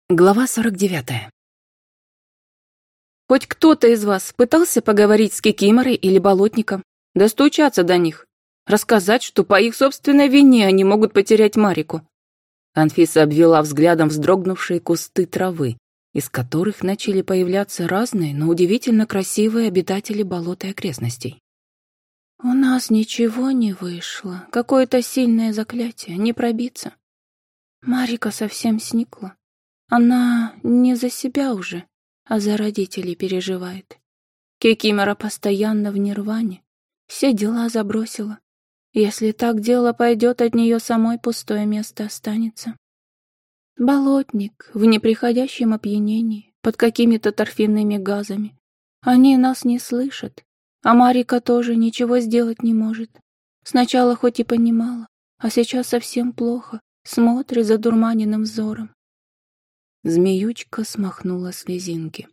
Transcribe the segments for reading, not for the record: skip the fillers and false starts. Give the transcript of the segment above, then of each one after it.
Глава 49. Хоть кто-то из вас пытался поговорить с Кикиморой или Болотником, достучаться до них, рассказать, что по их собственной вине они могут потерять Марику? Анфиса обвела взглядом вздрогнувшие кусты травы, из которых начали появляться разные, но удивительно красивые обитатели болот и окрестностей. «У нас ничего не вышло. Какое-то сильное заклятие, не пробиться. Марика совсем сникла. Она не за себя уже, а за родителей переживает. Кикимора постоянно в нирване, все дела забросила. Если так дело пойдет, от нее самой пустое место останется. Болотник в неприходящем опьянении, под какими-то торфяными газами. Они нас не слышат, а Марика тоже ничего сделать не может. Сначала хоть и понимала, а сейчас совсем плохо, смотрит задурманенным взором. Змеючка смахнула слезинки.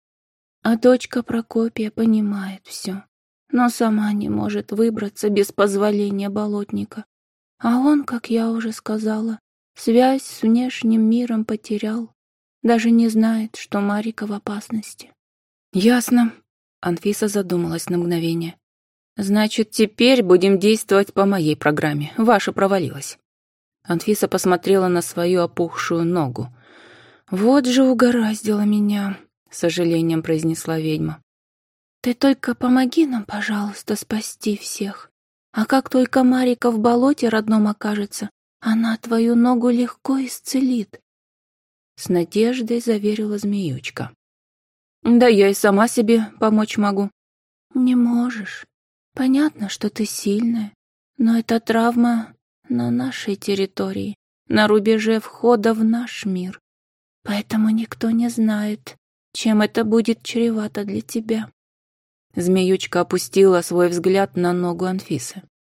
А дочка Прокопия понимает все, но сама не может выбраться без позволения болотника. А он, как я уже сказала, связь с внешним миром потерял, даже не знает, что Марика в опасности. «Ясно», — Анфиса задумалась на мгновение. «Значит, теперь будем действовать по моей программе. Ваша провалилась». Анфиса посмотрела на свою опухшую ногу. «Вот же угораздило меня», — с сожалением произнесла ведьма. «Ты только помоги нам, пожалуйста, спасти всех. А как только Марика в болоте родном окажется, она твою ногу легко исцелит», — с надеждой заверила Змеючка. «Да я и сама себе помочь могу». «Не можешь. Понятно, что ты сильная, но эта травма на нашей территории, на рубеже входа в наш мир. Поэтому никто не знает, чем это будет чревато для тебя». Змеючка опустила свой взгляд на ногу Анфисы.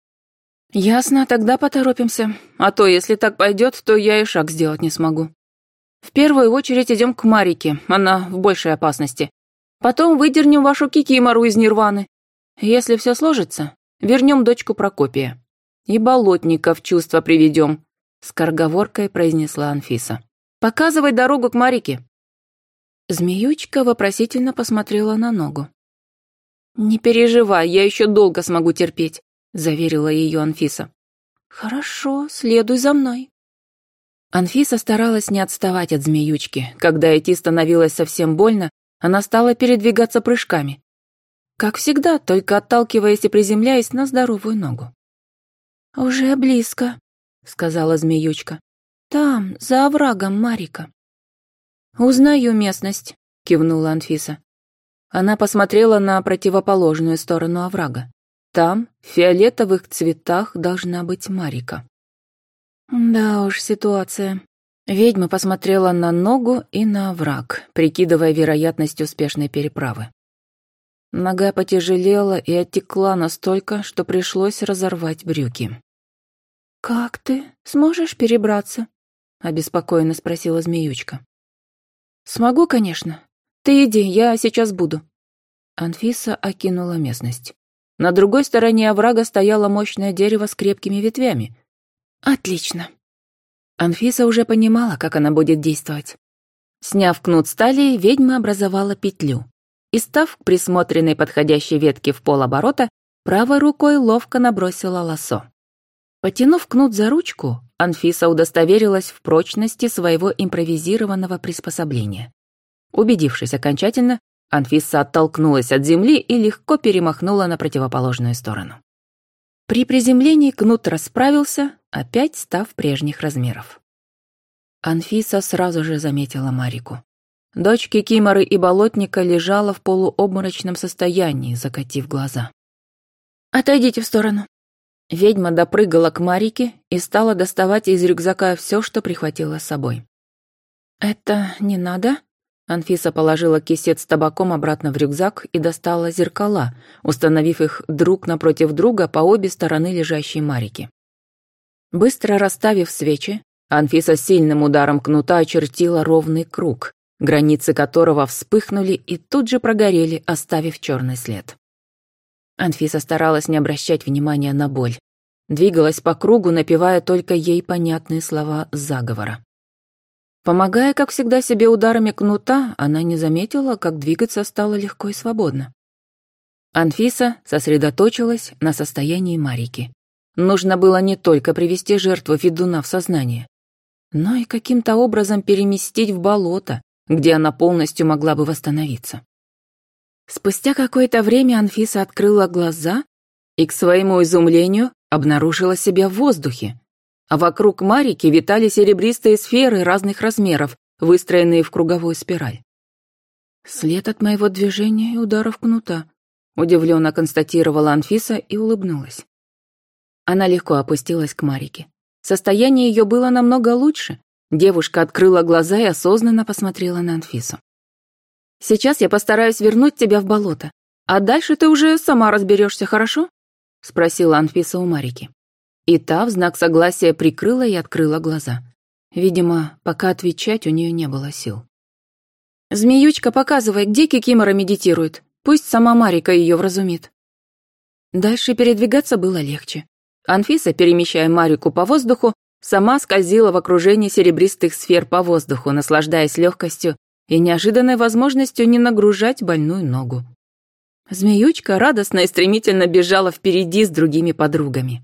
«Ясно, тогда поторопимся. А то, если так пойдет, то я и шаг сделать не смогу. В первую очередь идем к Марике, она в большей опасности. Потом выдернем вашу Кикимору из нирваны. Если все сложится, вернем дочку Прокопия. И болотника в чувство приведем», — скороговоркой произнесла Анфиса. «Показывай дорогу к Марике». Змеючка вопросительно посмотрела на ногу. «Не переживай, я еще долго смогу терпеть», — заверила ее Анфиса. «Хорошо, следуй за мной». Анфиса старалась не отставать от Змеючки. Когда идти становилось совсем больно, она стала передвигаться прыжками. Как всегда, только отталкиваясь и приземляясь на здоровую ногу. «Уже близко», — сказала Змеючка. «Там, за оврагом Марика». «Узнаю местность», — кивнула Анфиса. Она посмотрела на противоположную сторону оврага. Там, в фиолетовых цветах, должна быть Марика. Да уж, ситуация. Ведьма посмотрела на ногу и на овраг, прикидывая вероятность успешной переправы. Нога потяжелела и оттекла настолько, что пришлось разорвать брюки. «Как ты? Сможешь перебраться?» — обеспокоенно спросила Змеючка. «Смогу, конечно. Ты иди, я сейчас буду». Анфиса окинула местность. На другой стороне оврага стояло мощное дерево с крепкими ветвями. «Отлично». Анфиса уже понимала, как она будет действовать. Сняв кнут с талии, ведьма образовала петлю. И, став к присмотренной подходящей ветке в полоборота, правой рукой ловко набросила лассо. Потянув кнут за ручку, Анфиса удостоверилась в прочности своего импровизированного приспособления. Убедившись окончательно, Анфиса оттолкнулась от земли и легко перемахнула на противоположную сторону. При приземлении кнут расправился, опять став прежних размеров. Анфиса сразу же заметила Марику. Дочь Кикиморы и Болотника лежала в полуобморочном состоянии, закатив глаза. «Отойдите в сторону». Ведьма допрыгала к Марике и стала доставать из рюкзака все, что прихватила с собой. «Это не надо?» Анфиса положила кисет с табаком обратно в рюкзак и достала зеркала, установив их друг напротив друга по обе стороны лежащей Марики. Быстро расставив свечи, Анфиса сильным ударом кнута очертила ровный круг, границы которого вспыхнули и тут же прогорели, оставив черный след. Анфиса старалась не обращать внимания на боль. Двигалась по кругу, напевая только ей понятные слова заговора. Помогая, как всегда, себе ударами кнута, она не заметила, как двигаться стало легко и свободно. Анфиса сосредоточилась на состоянии Марики. Нужно было не только привести жертву ведуна в сознание, но и каким-то образом переместить в болото, где она полностью могла бы восстановиться. Спустя какое-то время Анфиса открыла глаза и, к своему изумлению, обнаружила себя в воздухе. А вокруг Марики витали серебристые сферы разных размеров, выстроенные в круговую спираль. «След от моего движения и ударов кнута», — удивленно констатировала Анфиса и улыбнулась. Она легко опустилась к Марике. Состояние ее было намного лучше. Девушка открыла глаза и осознанно посмотрела на Анфису. «Сейчас я постараюсь вернуть тебя в болото, а дальше ты уже сама разберешься, хорошо?» — спросила Анфиса у Марики. И та в знак согласия прикрыла и открыла глаза. Видимо, пока отвечать у нее не было сил. «Змеючка, показывай, где Кикимора медитирует. Пусть сама Марика ее вразумит». Дальше передвигаться было легче. Анфиса, перемещая Марику по воздуху, сама скользила в окружении серебристых сфер по воздуху, наслаждаясь легкостью и неожиданной возможностью не нагружать больную ногу. Змеючка радостно и стремительно бежала впереди с другими подругами.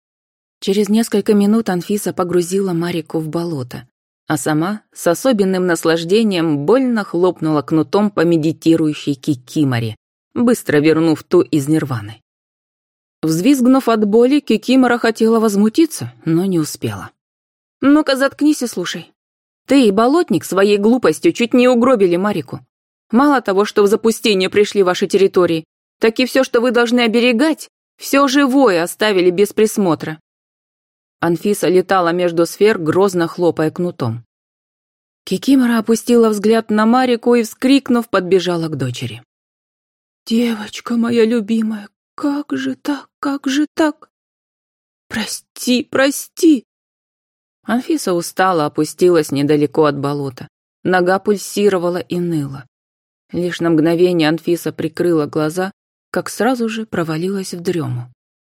Через несколько минут Анфиса погрузила Марику в болото, а сама с особенным наслаждением больно хлопнула кнутом по медитирующей Кикиморе, быстро вернув ту из нирваны. Взвизгнув от боли, Кикимора хотела возмутиться, но не успела. «Ну-ка, заткнись и слушай. Ты и болотник своей глупостью чуть не угробили Марику. Мало того, что в запустение пришли ваши территории, так и все, что вы должны оберегать, все живое оставили без присмотра». Анфиса летала между сфер, грозно хлопая кнутом. Кикимора опустила взгляд на Марику и, вскрикнув, подбежала к дочери. «Девочка моя любимая, как же так, как же так? Прости, прости!» Анфиса устала, опустилась недалеко от болота. Нога пульсировала и ныла. Лишь на мгновение Анфиса прикрыла глаза, как сразу же провалилась в дрему.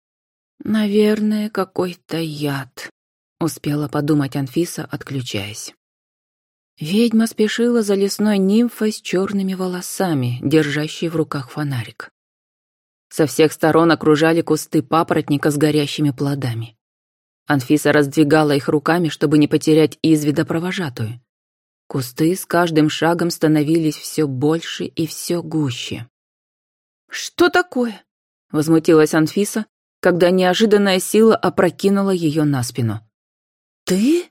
«Наверное, какой-то яд», — успела подумать Анфиса, отключаясь. Ведьма спешила за лесной нимфой с черными волосами, держащей в руках фонарик. Со всех сторон окружали кусты папоротника с горящими плодами. Анфиса раздвигала их руками, чтобы не потерять из вида провожатую. Кусты с каждым шагом становились все больше и все гуще. «Что такое?» — возмутилась Анфиса, когда неожиданная сила опрокинула ее на спину. «Ты?»